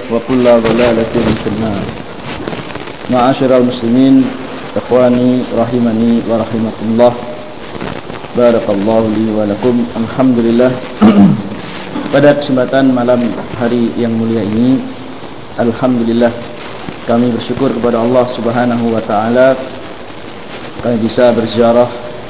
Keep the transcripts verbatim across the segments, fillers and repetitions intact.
وكل ضلالة في النار. معاشر المسلمين إخواني rahimani wa rahimakumullah. Barakallahu li wa lakum. Alhamdulillah. Pada kesempatan malam hari yang mulia ini, alhamdulillah kami bersyukur kepada Allah Subhanahu wa taala kami bisa berziarah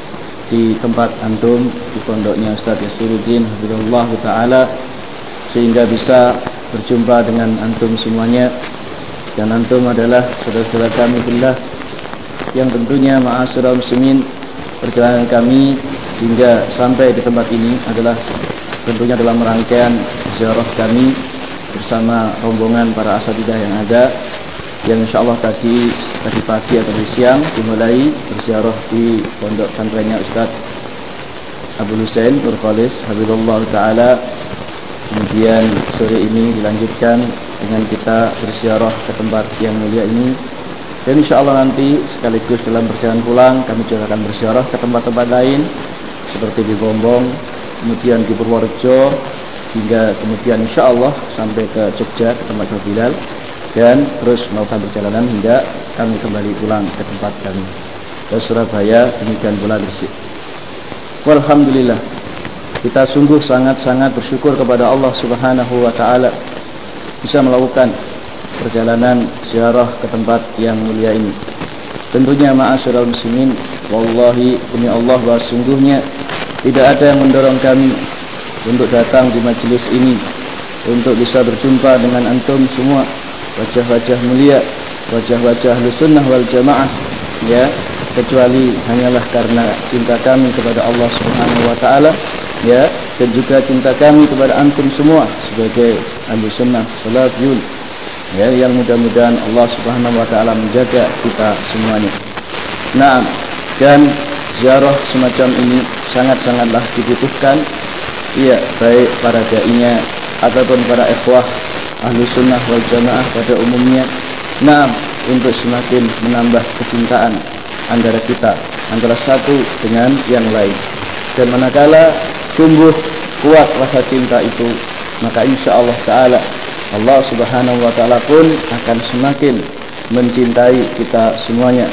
di tempat antum, di pondoknya Ustaz Yasiruddin hafizahullah taala, sehingga bisa berjumpa dengan antum semuanya. Dan antum adalah saudara-saudara kami billah, yang tentunya ma'asyiral muslimin, perjalanan kami hingga sampai di tempat ini adalah tentunya dalam rangkaian ziarah kami bersama rombongan para asatidzah yang ada, yang insyaallah tadi tadi pagi atau di siang dimulai berziarah di pondok pesantrennya Ustaz Abdul Husain Nur Khalis hafizallahu taala. Kemudian sore ini dilanjutkan dengan kita berziarah ke tempat yang mulia ini, dan insyaallah nanti sekaligus dalam perjalanan pulang kami juga akan berziarah ke tempat-tempat lain seperti di Gombong, kemudian di Purworejo, hingga kemudian insyaallah sampai ke Jogja ke tempat Bilal, dan terus melakukan perjalanan hingga kami kembali pulang ke tempat kami ke Surabaya, demikian pula Gresik. Walhamdulillah, kita sungguh sangat-sangat bersyukur kepada Allah Subhanahu wa taala bisa melakukan perjalanan ziarah ke tempat yang mulia ini. Tentunya ma'asyiral muslimin, wallahi demi Allah bahwa sungguhnya tidak ada yang mendorong kami untuk datang di majelis ini, untuk bisa berjumpa dengan antum semua, wajah-wajah mulia, wajah-wajah Ahlussunnah wal Jamaah, ya, kecuali hanyalah karena cinta kami kepada Allah Subhanahu wa taala, ya, dan juga cinta kami kepada antum semua sebagai Ahlussunnah salafiyun, ya, yang mudah-mudahan Allah Subhanahu wa taala menjaga kita semuanya. Nah, dan ziarah semacam ini sangat-sangatlah dibutuhkan, iya, baik para dai-nya ataupun para ikhwah Ahlussunnah wal Jamaah pada umumnya. Nah, untuk semakin menambah kecintaan antara kita, antara satu dengan yang lain. Dan manakala tumbuh kuat rasa cinta itu, maka insyaallah taala Allah Subhanahu wa taala pun akan semakin mencintai kita semuanya.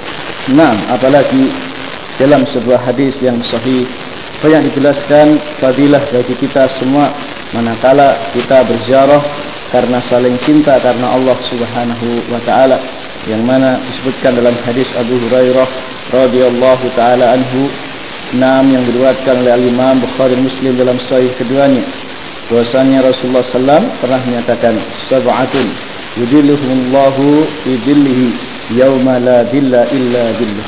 Nah, apalagi dalam sebuah hadis yang sahih banyak dijelaskan fadilah bagi kita semua manakala kita berziarah karena saling cinta karena Allah Subhanahu wa taala, yang mana disebutkan dalam hadis Abu Hurairah radhiyallahu taala anhu, nam yang diriwayatkan oleh Imam Bukhari Muslim dalam sahih keduanya, bahwasanya Rasulullah sallallahu alaihi wasallam pernah menyatakan, sab'atun yudhilluhumullahu fi dhillihi yauma la dhilla illa dhilluh.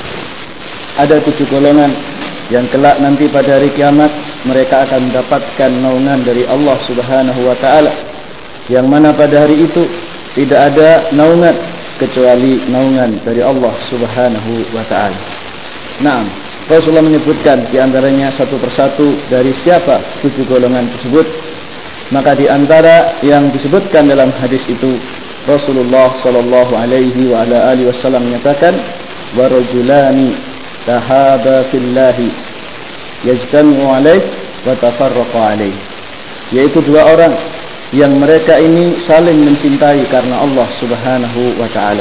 Ada tujuh golongan yang kelak nanti pada hari kiamat mereka akan mendapatkan naungan dari Allah Subhanahu wa taala, yang mana pada hari itu tidak ada naungan kecuali naungan dari Allah Subhanahu wa taala. Nah, Rasulullah menyebutkan di antaranya satu persatu dari siapa tujuh golongan tersebut. Maka di antara yang disebutkan dalam hadis itu, Rasulullah sallallahu alaihi wa ala alihi wasallam menyatakan, wa rajulani tahaba fillahi yajtami'u alaihi wa tafarraqa alaihi, yaitu dua orang yang mereka ini saling mencintai karena Allah Subhanahu wa taala.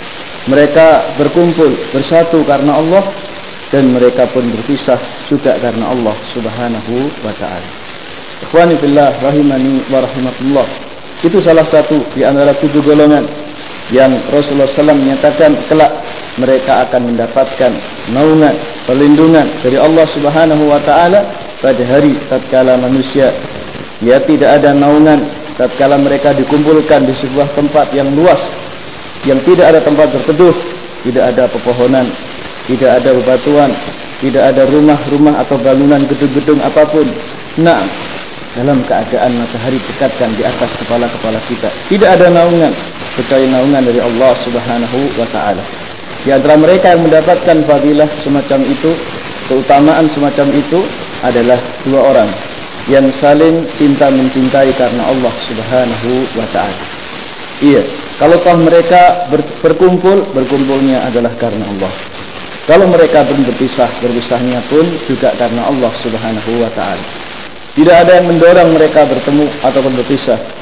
Mereka berkumpul bersatu karena Allah, dan mereka pun berpisah juga karena Allah Subhanahu wa taala. Ikhwani fillah rahimani wa rahimakumullah, itu salah satu di antara tujuh golongan yang Rasulullah sallallahu alaihi wasallam menyatakan kelak mereka akan mendapatkan naungan, perlindungan dari Allah Subhanahu wa taala pada hari tatkala manusia, ya, tidak ada naungan tatkala mereka dikumpulkan di sebuah tempat yang luas, yang tidak ada tempat berteduh, tidak ada pepohonan, tidak ada bebatuan, tidak ada rumah-rumah atau bangunan gedung-gedung apapun. Nah, dalam keadaan matahari dekatkan di atas kepala-kepala kita, tidak ada naungan kecuali naungan dari Allah Subhanahu wa taala. Di antara mereka yang mendapatkan fadilah semacam itu, keutamaan semacam itu adalah dua orang yang saling cinta mencintai karena Allah Subhanahu wa taala. Iya, kalau toh mereka ber, berkumpul, berkumpulnya adalah karena Allah. Kalau mereka pun berpisah, berpisahnya pun juga karena Allah Subhanahu wa taala. Tidak ada yang mendorong mereka bertemu ataupun berpisah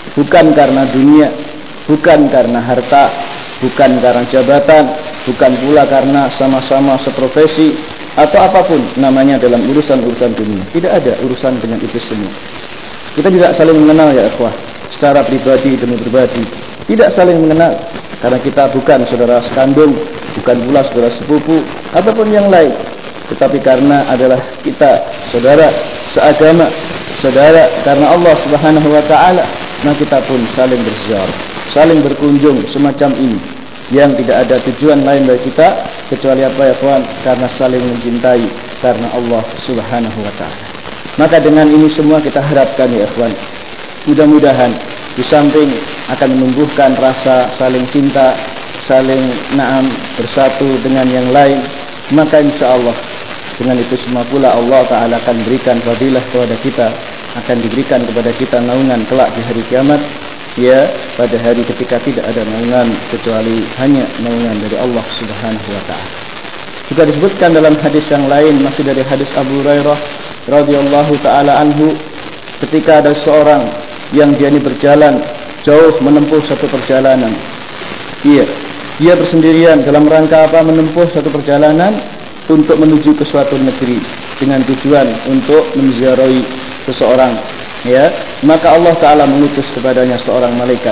bukan karena dunia, bukan karena harta, bukan karena jabatan, bukan pula karena sama-sama seprofesi atau apapun namanya dalam urusan-urusan dunia. Tidak ada urusan dengan itu semua. Kita tidak saling mengenal ya ikhwah, secara pribadi demi pribadi. Tidak saling mengenal karena kita bukan saudara sekandung, bukan pula saudara sepupu ataupun yang lain. Tetapi karena adalah kita saudara seagama, saudara karena Allah Subhanahu wa taala, maka kita pun saling berziarah, saling berkunjung semacam ini, yang tidak ada tujuan lain bagi kita kecuali apa ya kawan? Karena saling mencintai karena Allah Subhanahu wa taala. Maka dengan ini semua kita harapkan ya kawan, mudah-mudahan di samping akan menumbuhkan rasa saling cinta, saling naam bersatu dengan yang lain, maka insyaallah dengan itu semua pula Allah Ta'ala akan berikan fadilah kepada kita, akan diberikan kepada kita naungan kelak di hari kiamat, ya, pada hari ketika tidak ada naungan kecuali hanya naungan dari Allah Subhanahu wa taala. Juga disebutkan dalam hadis yang lain, masih dari hadis Abu Hurairah radhiyallahu taala anhu, ketika ada seorang yang dia ini berjalan jauh menempuh satu perjalanan. Iya, dia bersendirian dalam rangka apa? Menempuh satu perjalanan untuk menuju ke suatu negeri dengan tujuan untuk menziarahi seseorang, ya. Maka Allah Ta'ala mengutus kepadanya seorang malaikat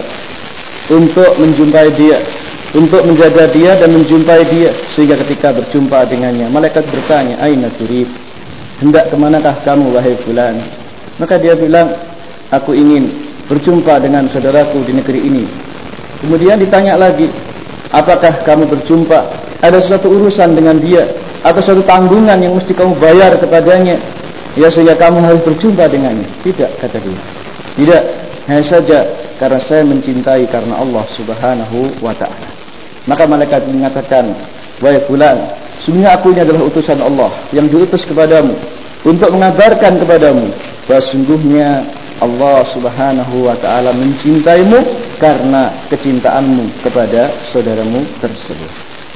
untuk menjumpai dia, untuk menjaga dia dan menjumpai dia, sehingga ketika berjumpa dengannya malaikat bertanya, aina turid, hendak kemanakah kamu wahai fulan? Maka dia bilang, aku ingin berjumpa dengan saudaraku di negeri ini. Kemudian ditanya lagi, apakah kamu berjumpa, ada suatu urusan dengan dia atau suatu tanggungan yang mesti kamu bayar kepadanya, ya, sehingga kamu harus berjumpa dengannya? Tidak, kata dia. Tidak, hanya saja karena saya mencintai karena Allah Subhanahu wa ta'ala. Maka malaikat mengatakan, wahai fulan, sungguhnya aku ini adalah utusan Allah yang diutus kepadamu untuk mengabarkan kepadamu bahwa sungguhnya Allah Subhanahu wa ta'ala mencintaimu karena kecintaanmu kepada saudaramu tersebut.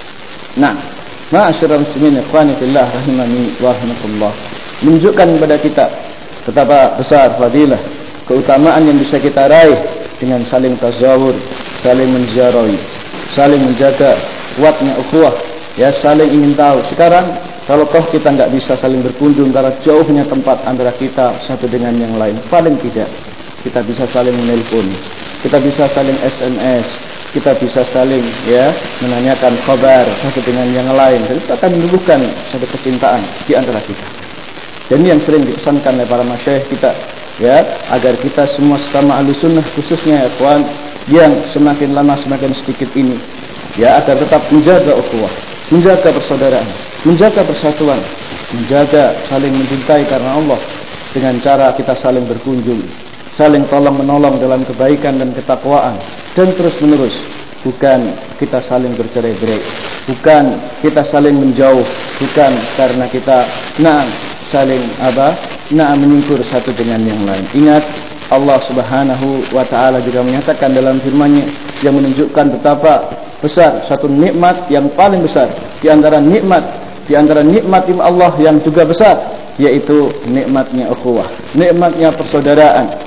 Nah, ma'asyiral muslimin ikhwani fillah rahimani wa rahmatullah, menunjukkan kepada kita betapa besar fadilah, keutamaan yang bisa kita raih dengan saling tazawur, saling menziarahi, saling menjaga kuatnya ukhuwah, ya, saling ingin tahu. Sekarang kalau toh kita enggak bisa saling berkunjung karena jauhnya tempat antara kita satu dengan yang lain, paling tidak kita bisa saling menelpon, kita bisa saling S M S, kita bisa saling, ya, menanyakan kabar satu dengan yang lain, dan itu akan menumbuhkan satu kecintaan di antara kita. Dan ini yang sering dipesankan oleh para masyayikh kita, ya, agar kita semua sesama ahlu sunnah, khususnya ya kawan, yang semakin lama semakin sedikit ini, ya, agar tetap menjaga ukhuwah, menjaga persaudaraan, menjaga persatuan, menjaga saling mencintai karena Allah dengan cara kita saling berkunjung, saling tolong menolong dalam kebaikan dan ketakwaan, dan terus menerus. Bukan kita saling bercerai-berai, bukan kita saling menjauh, bukan karena kita nah saling apa nah menyingkur satu dengan yang lain. Ingat, Allah Subhanahu wa ta'ala juga menyatakan dalam firman-Nya yang menunjukkan betapa besar satu nikmat yang paling besar di antara nikmat di antara nikmat Allah yang juga besar, yaitu nikmatnya ukhuwah, nikmatnya persaudaraan.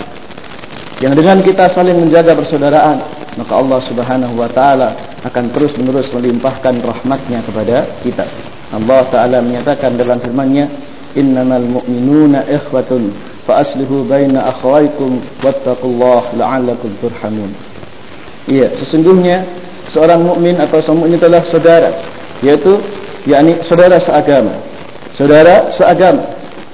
Yang dengan kita saling menjaga persaudaraan, maka Allah Subhanahu wa ta'ala akan terus-menerus melimpahkan rahmatnya kepada kita. Allah Ta'ala menyatakan dalam firman-Nya, innamal mu'minuna ikhwatun fa aslihu baina akhawaykum wattaqullaha la'allakum turhamun. Iya, sesungguhnya seorang mukmin atau seorang mukmin adalah saudara, yaitu yakni saudara seagama. Saudara seagama.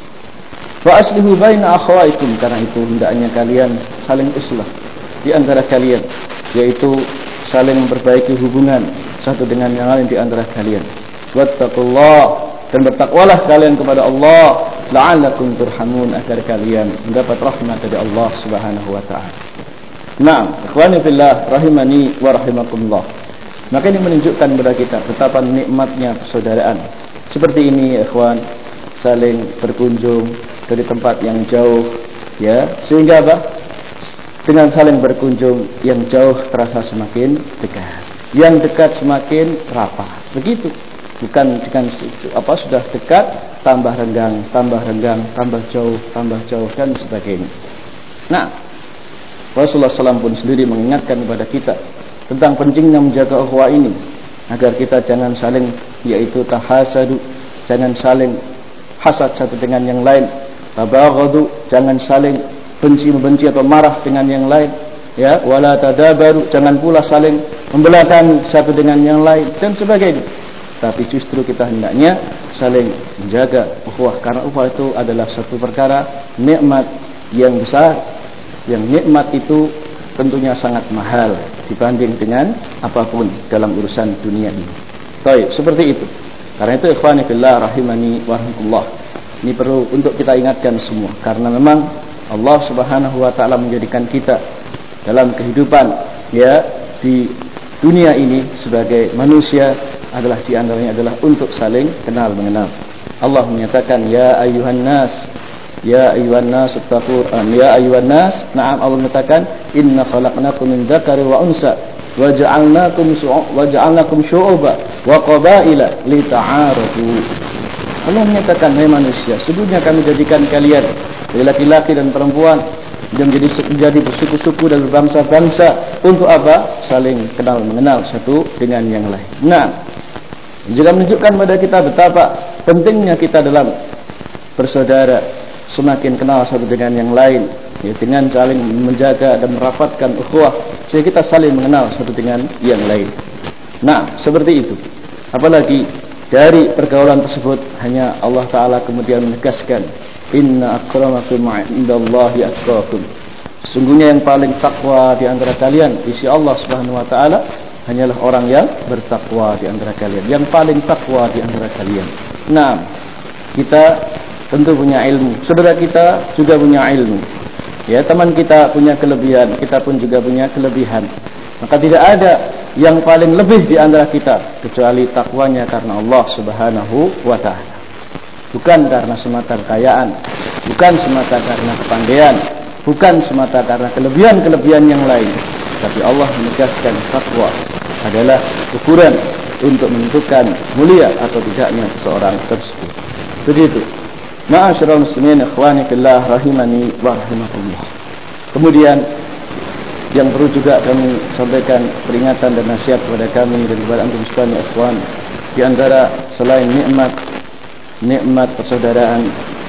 Fa aslihu baina akhawaykum, karena itu hendaknya kalian saling islah di antara kalian, yaitu saling memperbaiki hubungan satu dengan yang lain di antara kalian. Wattaqullah, dan bertakwalah kalian kepada Allah, la'allakum turhamun, agar kalian mendapat rahmat dari Allah Subhanahu wa ta'ala. Naam, ikhwani fillah rahimani wa rahimakumullah. Maka ini menunjukkan kepada kita betapa nikmatnya persaudaraan. Seperti ini ya ikhwan, saling berkunjung dari tempat yang jauh, ya, sehingga apa? Dengan saling berkunjung, yang jauh terasa semakin dekat, yang dekat semakin rapat. Begitu. Bukan dengan apa sudah dekat tambah renggang, tambah renggang, tambah jauh, tambah jauh, dan sebagainya. Nah, Rasulullah shallallahu alaihi wasallam pun sendiri mengingatkan kepada kita tentang pentingnya menjaga ukhuwah ini, agar kita jangan saling yaitu tahasadu, jangan saling hasad satu dengan yang lain, tabaghadu, jangan saling benci membenci atau marah dengan yang lain, ya, wala tadabaru, jangan pula saling membelakangi satu dengan yang lain dan sebagainya. Tapi justru kita hendaknya saling menjaga ukhuwah, karena ukhuwah itu adalah satu perkara nikmat yang besar, yang nikmat itu tentunya sangat mahal dibanding dengan apapun dalam urusan dunia ini. Baik, seperti itu. Karena itu ikhwani fillah rahimani wa rahmatullah, ini perlu untuk kita ingatkan semua, karena memang Allah Subhanahu wa taala menjadikan kita dalam kehidupan ya di dunia ini sebagai manusia adalah di antaranya adalah untuk saling kenal mengenal. Allah menyatakan ya ayuhan nas, ya ayuhan nas taqur ya ayuhan nas. Naam, Allah menyatakan inna khalaqnakum min dzakari wa unsa wa ja'alnakum wa ja'alnakum syu'uban wa qabaila lita'arafu. Allah menyatakan, hai manusia, sesungguhnya kami jadikan kalian dari laki-laki dan perempuan dan menjadi menjadi bersuku-suku dan berbangsa-bangsa untuk apa? Saling kenal mengenal satu dengan yang lain. Nah, juga menunjukkan pada kita betapa pentingnya kita dalam bersaudara, semakin kenal satu dengan yang lain, ya, dengan saling menjaga dan merapatkan ukhuwah, sehingga kita saling mengenal satu dengan yang lain. Nah, seperti itu. Apalagi dari pergaulan tersebut hanya Allah Ta'ala kemudian menegaskan, inna akramakum indallahi atqakum. Sesungguhnya yang paling takwa di antara kalian di sisi Allah Subhanahu wa taala hanyalah orang yang bertakwa di antara kalian, yang paling takwa di antara kalian. Nah, kita tentu punya ilmu, saudara kita juga punya ilmu. Ya, teman kita punya kelebihan, kita pun juga punya kelebihan. Maka tidak ada yang paling lebih di antara kita kecuali takwanya karena Allah Subhanahu wa taala. Bukan karena semata kekayaan, bukan semata karena kepandaian, bukan semata karena kelebihan-kelebihan yang lain, tapi Allah menegaskan takwa adalah ukuran untuk menentukan mulia atau tidaknya seseorang tersebut. Begitu. Ma'asyiral muslimin ikhwani fillah rahimani wa rahimakumullah. Kemudian yang perlu juga kami sampaikan peringatan dan nasihat kepada kami dan kepada antum sekalian ikhwan, di antara selain nikmat nikmat persaudaraan,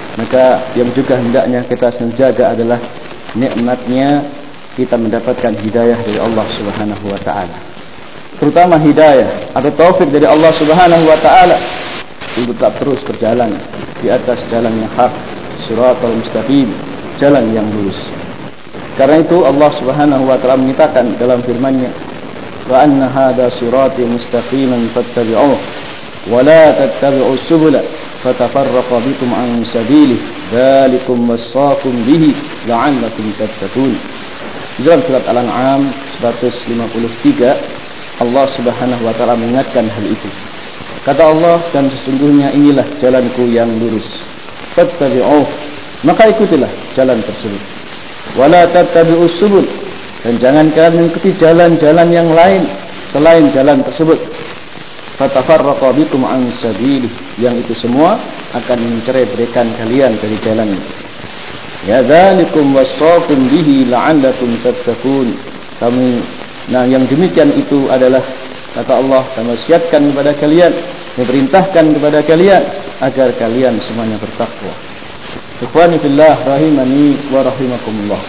maka yang juga hendaknya kita jaga adalah nikmatnya kita mendapatkan hidayah dari Allah Subhanahu wa taala. Terutama hidayah atau taufik dari Allah Subhanahu wa taala untuk tetap terus berjalan di atas jalan yang hak, shiratal mustaqim, jalan yang lurus. Karena itu Allah Subhanahu wa taala menyatakan dalam firman-Nya, wa anna hadza sirati mustaqiman fattabi'uhu wa la tattabi'us subula fatafarraqa bikum an sabilihi dzalikum wassaqum bihi la'allakum tattaqun. Dalam surat Al-An'am seratus lima puluh tiga Allah Subhanahu wa taala mengingatkan hal itu. Kata Allah, dan sesungguhnya inilah jalanku yang lurus. Fattabi'uh, maka ikutilah jalan tersebut. Wala tattabi'us subul, dan jangan kalian mengikuti jalan-jalan yang lain selain jalan tersebut. Fatafarraqa bikum an sabilih, yang itu semua akan mencerai-beraikan kalian dari jalannya. Ya dzalikum wassaqum bihi la'allakum tattaqun. Kami, nah yang demikian itu adalah, kata Allah, kami wasiatkan kepada kalian, memerintahkan kepada kalian agar kalian semuanya bertakwa. Ikhwani fillah rahimani wa rahimakumullah.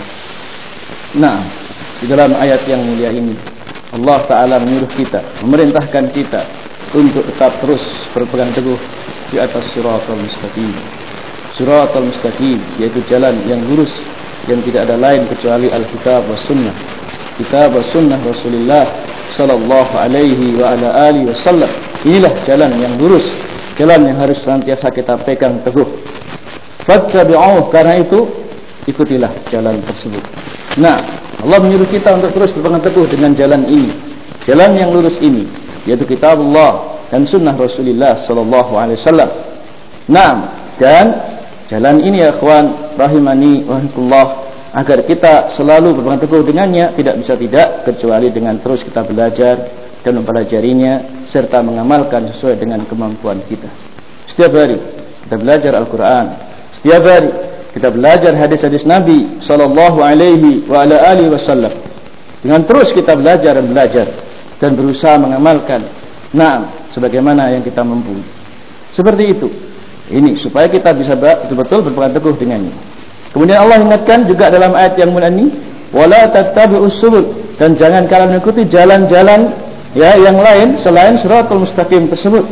Nah, di dalam ayat yang mulia ini Allah Ta'ala menyuruh kita, memerintahkan kita untuk tetap terus berpegang teguh di atas shiratal mustaqim. Shiratal mustaqim yaitu jalan yang lurus yang tidak ada lain kecuali Alkitab was sunnah. Kitab was sunnah Rasulullah sallallahu alaihi wa ala alihi wasallam. Inilah jalan yang lurus, jalan yang harus senantiasa kita pegang teguh. Fattabi'uh, karena itu ikutilah jalan tersebut. Nah, Allah menyuruh kita untuk terus berpegang teguh dengan jalan ini, jalan yang lurus ini, yaitu kitabullah dan sunnah Rasulullah sallallahu alaihi wasallam. Nah, dan jalan ini ya ikhwan rahimani wa rahimakumullah, agar kita selalu berpegang teguh dengannya tidak bisa tidak kecuali dengan terus kita belajar dan mempelajarinya serta mengamalkan sesuai dengan kemampuan kita. Setiap hari kita belajar Al-Quran, setiap hari kita belajar hadis-hadis Nabi sallallahu alaihi wa ala alihi wasallam. Dengan terus kita belajar dan belajar dan berusaha mengamalkan. Naam, sebagaimana yang kita mampu. Seperti itu. Ini supaya kita bisa betul-betul berpegang teguh dengannya. Kemudian Allah ingatkan juga dalam ayat yang mulia ini, wala tattabi'us subul, dan jangan kalian mengikuti jalan-jalan ya yang lain selain siratal mustaqim tersebut.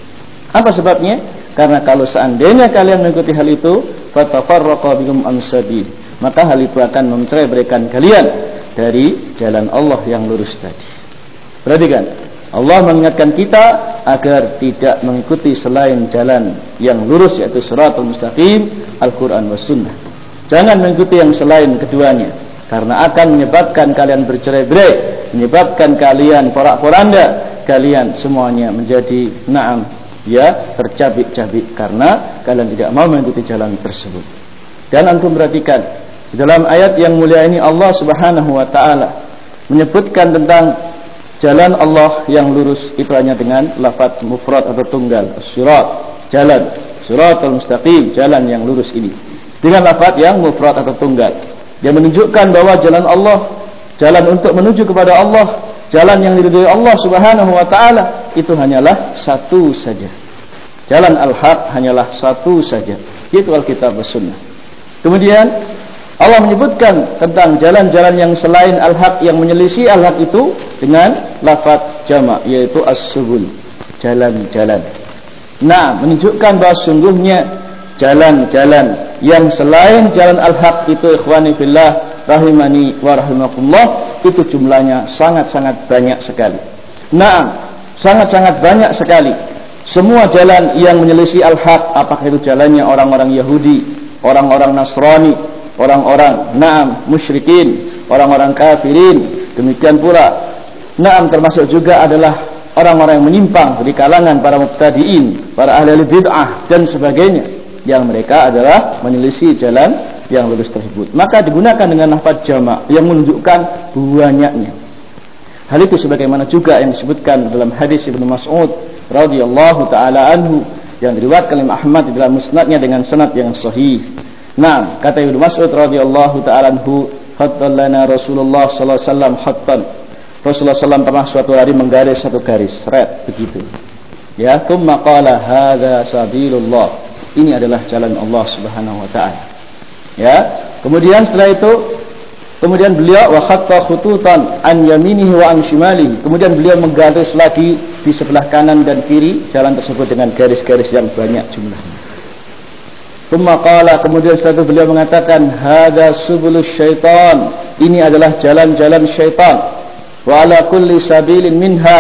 Apa sebabnya? Karena kalau seandainya kalian mengikuti hal itu, fatafarraqa bikum an sabil, maka hal itu akan mencerai-beraikan kalian dari jalan Allah yang lurus tadi. Perhatikan, Allah mengingatkan kita agar tidak mengikuti selain jalan yang lurus, yaitu siratal mustaqim, Al-Quran was sunnah. Jangan mengikuti yang selain keduanya, karena akan menyebabkan kalian bercerai-berai, menyebabkan kalian porak-poranda, kalian semuanya menjadi na'am, ya, tercabik-cabik karena kalian tidak mau mengikuti jalan tersebut. Dan antum perhatikan di dalam ayat yang mulia ini Allah Subhanahu wa taala menyebutkan tentang jalan Allah yang lurus itu hanya dengan lafaz mufrad atau tunggal, sirat, jalan, siratal mustaqim, jalan yang lurus ini. Dengan lafaz yang mufrad atau tunggal, yang menunjukkan bahwa jalan Allah, jalan untuk menuju kepada Allah, jalan yang diridhai Allah Subhanahu wa taala itu hanyalah satu saja. Jalan al-haq hanyalah satu saja, yaitu Alkitab dan Sunnah. Kemudian Allah menyebutkan tentang jalan-jalan yang selain al-haq, yang menyelisih al-haq itu dengan lafaz jamak, yaitu as-subul, jalan-jalan. Nah, menunjukkan bahwa sungguhnya jalan-jalan yang selain jalan al-haq itu, ikhwani fillah rahimani wa rahimakumullah, itu jumlahnya sangat-sangat banyak sekali. Nah, sangat-sangat banyak sekali. Semua jalan yang menyelisih al-haq, apakah itu jalannya orang-orang Yahudi, orang-orang Nasrani, orang-orang na'am musyrikin, orang-orang kafirin, demikian pula na'am termasuk juga adalah orang-orang yang menyimpang di kalangan para mubtadi'in, para ahli bid'ah dan sebagainya, yang mereka adalah menyelisih jalan yang lurus tersebut. Maka digunakan dengan lafaz jamak yang menunjukkan banyaknya. Hal itu sebagaimana juga yang disebutkan dalam hadis Ibnu Mas'ud radhiyallahu taala anhu yang diriwayatkan oleh Ahmad di dalam musnadnya dengan sanad yang sahih. Nah, kata Ibnu Mas'ud radhiyallahu taala anhu, haddallana Rasulullah sallallahu alaihi wasallam hattan. Rasulullah sallallahu alaihi wasallam pernah suatu hari menggaris satu garis, seret begitu. Ya, tsumma qala hadza sabilullah. Ini adalah jalan Allah Subhanahu wa taala. Ya, kemudian setelah itu kemudian beliau wa khatta khututan an yaminihi wa an shimalihi. Kemudian beliau menggaris lagi di sebelah kanan dan kiri jalan tersebut dengan garis-garis yang banyak jumlahnya. Tsumma qala, kemudian setelah itu beliau mengatakan hadza subulus syaitan. Ini adalah jalan-jalan syaitan. Wa ala kulli sabilin minha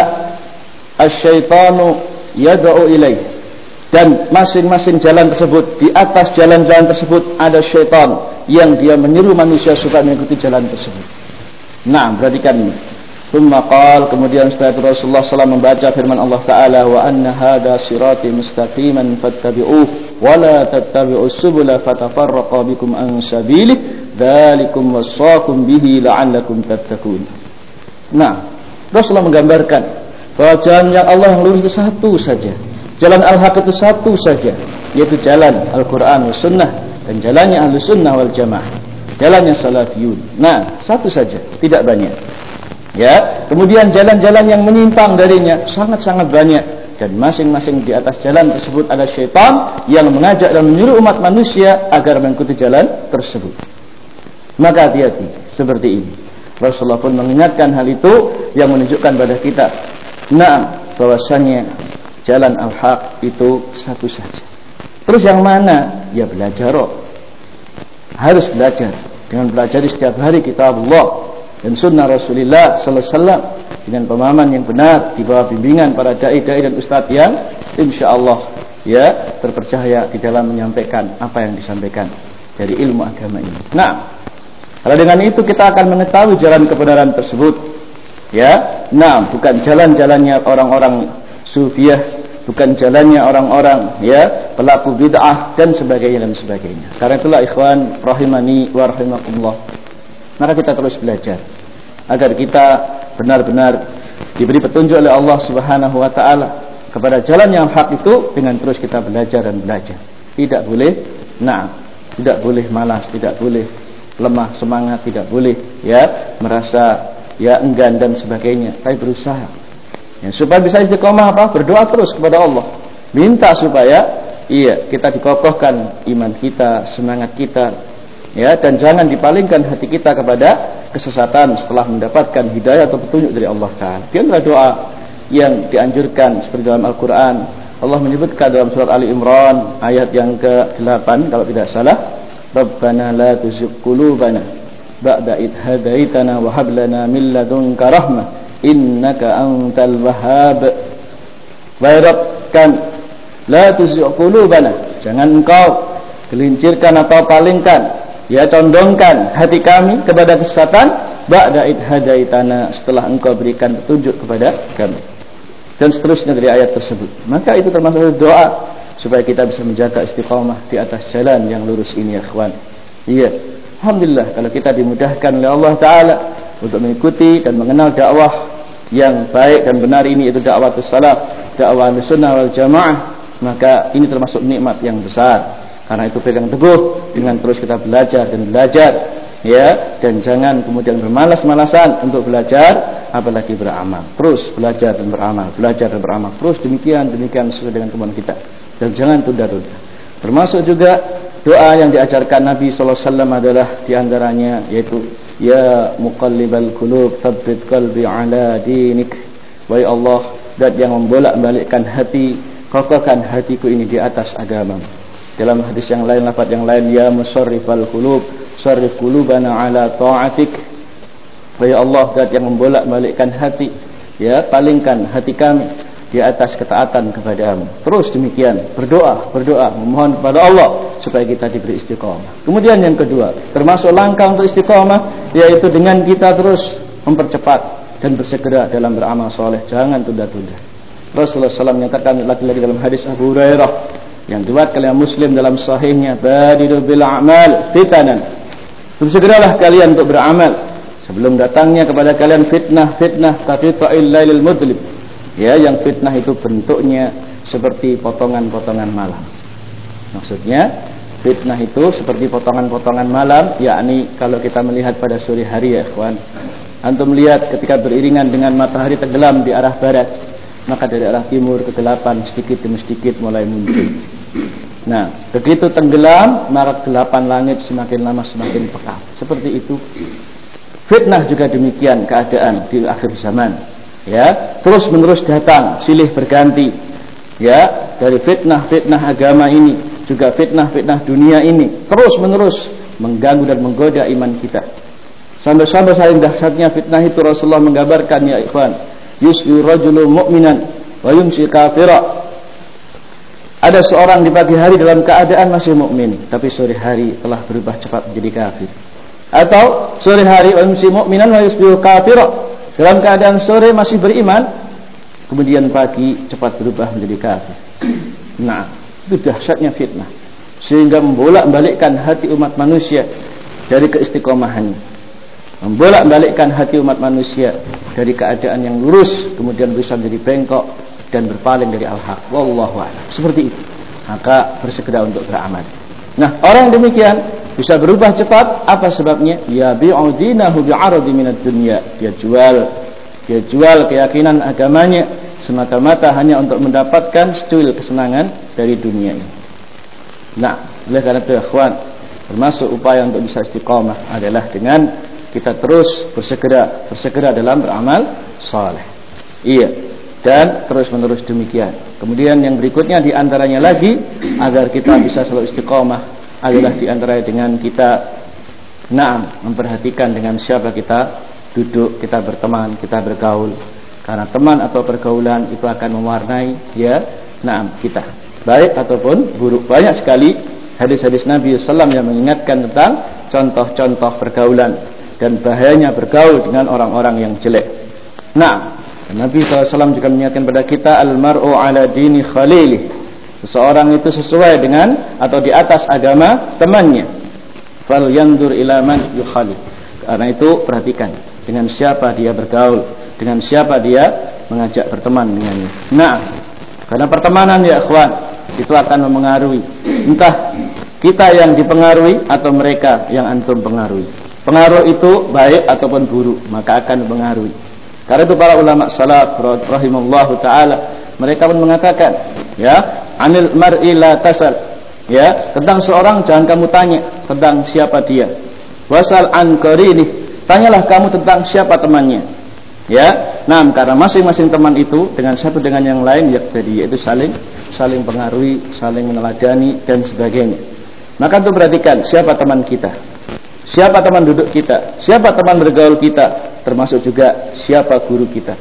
asy-syaitanu yad'u ilaih. Dan masing-masing jalan tersebut, di atas jalan-jalan tersebut ada syaitan yang dia menyeru manusia supaya mengikuti jalan tersebut. Nah, perhatikan ini. Tsumma qala, kemudian setelah itu Rasulullah sallallahu alaihi wasallam membaca firman Allah Ta'ala, wa anna hadza sirati mustaqiman fattabi'uhu wa la tattabi'us subula fatafarraqa bikum an sabilihi dzalikum wasaqum bihi la'allakum tattaqun. Nah, Rasulullah menggambarkan bahwa jalan yang Allah yang lurus itu satu saja. Jalan al-haq itu satu saja, yaitu jalan Al-Quran wa Sunnah, dan jalannya Ahlus Sunnah wal Jamaah, jalannya Salafiyun. Nah, satu saja, tidak banyak. Ya, kemudian jalan-jalan yang menyimpang darinya sangat-sangat banyak, dan masing-masing di atas jalan tersebut ada syaitan yang mengajak dan menyuruh umat manusia agar mengikuti jalan tersebut. Maka hati-hati seperti ini. Rasulullah pun mengingatkan hal itu yang menunjukkan pada kita, nah, bahwasanya jalan al-haq itu satu saja. Terus yang mana? Ya belajar. Harus belajar. Dengan belajar setiap hari kitab Allah dan sunnah Rasulullah sallallahu alaihi wasallam dengan pemahaman yang benar di bawah bimbingan para dai-dai dan ustadz yang insyaallah ya terpercaya di dalam menyampaikan apa yang disampaikan dari ilmu agama ini. Nah, kalau dengan itu kita akan mengetahui jalan kebenaran tersebut. Ya, nah, bukan jalan-jalannya orang-orang Sufiyah, bukan jalannya orang-orang ya pelaku bid'ah dan sebagainya dan sebagainya. Karena itulah ikhwan rahimani wa rahimakumullah, maka kita terus belajar agar kita benar-benar diberi petunjuk oleh Allah Subhanahu wa taala kepada jalan yang hak itu, dengan terus kita belajar dan belajar. Tidak boleh nah Tidak boleh malas, tidak boleh lemah semangat, tidak boleh ya merasa ya enggan dan sebagainya. Tapi berusaha ya, supaya bisa istiqomah apa? Berdoa terus kepada Allah, minta supaya iya kita dikokohkan iman kita, semangat kita ya, dan jangan dipalingkan hati kita kepada kesesatan setelah mendapatkan hidayah atau petunjuk dari Allah Ta'ala. Dia adalah doa yang dianjurkan seperti dalam Al-Quran. Allah menyebutkan dalam surat Ali Imran ayat yang ke delapan kalau tidak salah, Rabbana la tuzigh qulubana ba'da idh hadaitana wa hab lana min ladunka rahmah innaka antal wahhab. Wahai Rabb kami, la tuzigh qulubana, jangan engkau gelincirkan atau palingkan ya, condongkan hati kami kepada kesesatan ba'da idh hadaitana, setelah engkau berikan petunjuk kepada kami, dan seterusnya dari ayat tersebut. Maka itu termasuk doa supaya kita bisa menjaga istiqamah di atas jalan yang lurus ini ya ikhwan. Iya, alhamdulillah kalau kita dimudahkan oleh Allah Ta'ala untuk mengikuti dan mengenal dakwah yang baik dan benar ini, itu dakwah salaf, dakwah sunnah wal jamaah, maka ini termasuk nikmat yang besar. Karena itu pegang teguh dengan terus kita belajar dan belajar ya, dan jangan kemudian bermalas-malasan untuk belajar apalagi beramal. Terus belajar dan beramal, belajar dan beramal terus demikian demikian sesuai dengan kemampuan kita, dan jangan tunda-tunda. Termasuk juga doa yang diajarkan Nabi sallallahu alaihi wasallam adalah diantaranya yaitu ya muqallibal qulub tsabbit qalbi ala dinik. Wahai Allah, zat yang membolak-balikkan hati, kokohkan hatiku ini di atas agama. Dalam hadis yang lain, lafaz yang lain, ya musarrifal qulub sarrif qulubana ala ta'atik. Wahai Allah, zat yang membolak-balikkan hati, ya palingkan hati kami di atas ketaatan kepadamu. Terus demikian berdoa, berdoa memohon kepada Allah supaya kita diberi istiqamah. Kemudian yang kedua, termasuk langkah untuk istiqamah, yaitu dengan kita terus mempercepat dan bersegera dalam beramal soleh, jangan tunda-tunda. Rasulullah shallallahu alaihi wasallam menyatakan lagi-lagi dalam hadis Abu Hurairah yang diriwayatkan oleh Muslim dalam sahihnya, badiru bil a'mal fitanan, bersegeralah kalian untuk beramal sebelum datangnya kepada kalian fitnah-fitnah kaqita'il lailil mudlim. Ya, yang fitnah itu bentuknya seperti potongan-potongan malam. Maksudnya fitnah itu seperti potongan-potongan malam, yakni kalau kita melihat pada sore hari ya ikhwan, antum melihat ketika beriringan dengan matahari tenggelam di arah barat, maka dari arah timur kegelapan sedikit demi sedikit mulai muncul. Nah, begitu tenggelam, maka kegelapan langit semakin lama semakin pekat. Seperti itu fitnah juga demikian keadaan di akhir zaman. Ya, terus menerus datang, silih berganti. Ya, dari fitnah-fitnah agama ini, juga fitnah-fitnah dunia ini, terus menerus mengganggu dan menggoda iman kita. Sampai-sampai saking dahsyatnya fitnah itu Rasulullah menggambarkan ya ikhwan, yusbihu rajulun mu'minan wa yumsi kafira. Ada seorang di pagi hari dalam keadaan masih mukmin, tapi sore hari telah berubah cepat menjadi kafir. Atau sore hari wa yumsi mu'minan wa yusbihu kafira, dalam keadaan sore masih beriman, kemudian pagi cepat berubah menjadi kafir. Nah, itu dahsyatnya fitnah, sehingga membolak-balikkan hati umat manusia dari keistiqomahannya, membolak-balikkan hati umat manusia dari keadaan yang lurus, kemudian bisa menjadi bengkok dan berpaling dari al-haq. Wallahu a'lam. Seperti itu. Maka bersegera untuk beramal. Nah, orang demikian bisa berubah cepat. Apa sebabnya? Ya bi'udinahu bi'aradi minad dunya. Dia jual, dia jual keyakinan agamanya semata-mata hanya untuk mendapatkan secuil kesenangan dari dunia ini. Nah, oleh karena itu ikhwan, termasuk upaya untuk bisa istiqamah adalah dengan kita terus bersegera, bersegera dalam beramal saleh. Iya, dan terus-menerus demikian. Kemudian yang berikutnya diantaranya lagi agar kita bisa selalu istiqamah adalah diantaranya dengan kita naam memperhatikan dengan siapa kita duduk, kita berteman, kita bergaul. Karena teman atau pergaulan itu akan mewarnai ya naam kita, baik ataupun buruk. Banyak sekali hadis-hadis Nabi sallallahu alaihi wasallam yang mengingatkan tentang contoh-contoh pergaulan dan bahayanya bergaul dengan orang-orang yang jelek. Nah, Nabi sallallahu alaihi wasallam juga mengingatkan kepada kita, al-mar'u ala dini khalilih. Seseorang itu sesuai dengan atau di atas agama temannya. Fal yandur ila man yukhalif. Karena itu perhatikan dengan siapa dia bergaul, dengan siapa dia mengajak berteman dengannya. Nah, karena pertemanan ya ikhwan itu akan memengaruhi entah Kita yang dipengaruhi atau mereka yang antum pengaruhi? Pengaruh itu baik ataupun buruk, maka akan mempengaruhi. Karena itu para ulama salaf rahimallahu taala, mereka pun mengatakan, ya, anil mar'i la tasal. Ya, tentang seorang jangan kamu tanya tentang siapa dia. Wasal an qarini, tanyalah kamu tentang siapa temannya. Ya, nah, karena masing-masing teman itu dengan satu dengan yang lain ya, jadi yaitu saling saling pengaruhi, saling meneladani dan sebagainya. Maka itu perhatikan siapa teman kita, siapa teman duduk kita, siapa teman bergaul kita, termasuk juga siapa guru kita,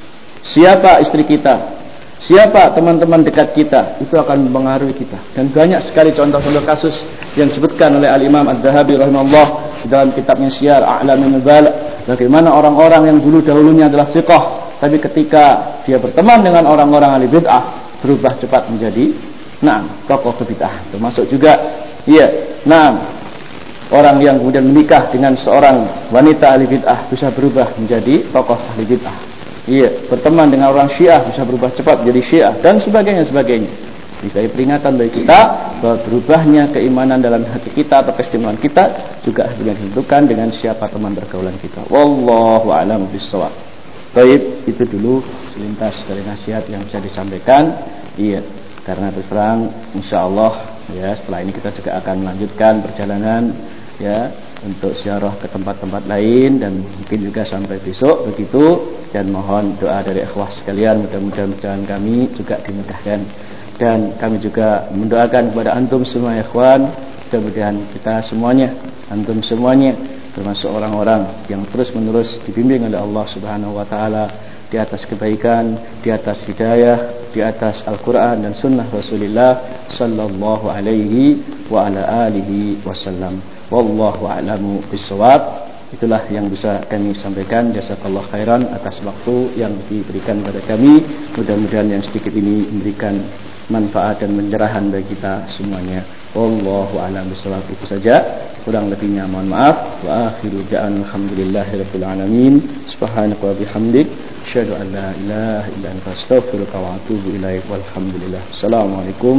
siapa istri kita, siapa teman-teman dekat kita, itu akan mempengaruhi kita. Dan banyak sekali contoh-contoh kasus yang disebutkan oleh Al-Imam Adz-Dzahabi rahimahullah dalam kitabnya Syiar A'lamin Nubala, bagaimana orang-orang yang dulu dahulunya adalah thiqah, tapi ketika dia berteman dengan orang-orang ahli bid'ah, berubah cepat menjadi nah tokoh bid'ah. Termasuk juga iya, nah orang yang kemudian menikah dengan seorang wanita ahli bid'ah bisa berubah menjadi tokoh ahli bid'ah. Iya, berteman dengan orang Syiah bisa berubah cepat menjadi Syiah dan sebagainya sebagainya. Ini peringatan bagi kita bahwa berubahnya keimanan dalam hati kita atau keistimewaan kita juga dengan ditentukan dengan siapa teman pergaulan kita. Wallahu a'lam bishawab. Baik, itu dulu selintas dari nasihat yang bisa disampaikan. Iya, karena terus terang insyaallah ya setelah ini kita juga akan melanjutkan perjalanan ya untuk ziarah ke tempat-tempat lain dan mungkin juga sampai besok begitu, dan mohon doa dari ikhwah sekalian mudah-mudahan perjalanan kami juga dimudahkan, dan kami juga mendoakan kepada antum semua ikhwan, mudah-mudahan kita semuanya, antum semuanya termasuk orang-orang yang terus-menerus dibimbing oleh Allah Subhanahu wa taala di atas kebaikan, di atas hidayah, di atas Al-Quran dan Sunnah Rasulullah Sallallahu Alaihi wa ala alihi wasallam. Wallahu a'lamu bishawab. Itulah yang bisa kami sampaikan. Jazakallah khairan atas waktu yang diberikan kepada kami. Mudah-mudahan yang sedikit ini memberikan manfaat dan pencerahan bagi kita semuanya. Wallahu a'lam bishawab. Itu saja. Kurang lebihnya mohon maaf. Wa akhiru da'an alhamdulillahirabbil alamin. Subhanaka wa bihamdik, asyhadu an la ilaha illa anta astaghfiruka wa atubu ilaik. Walhamdulillah. Assalamualaikum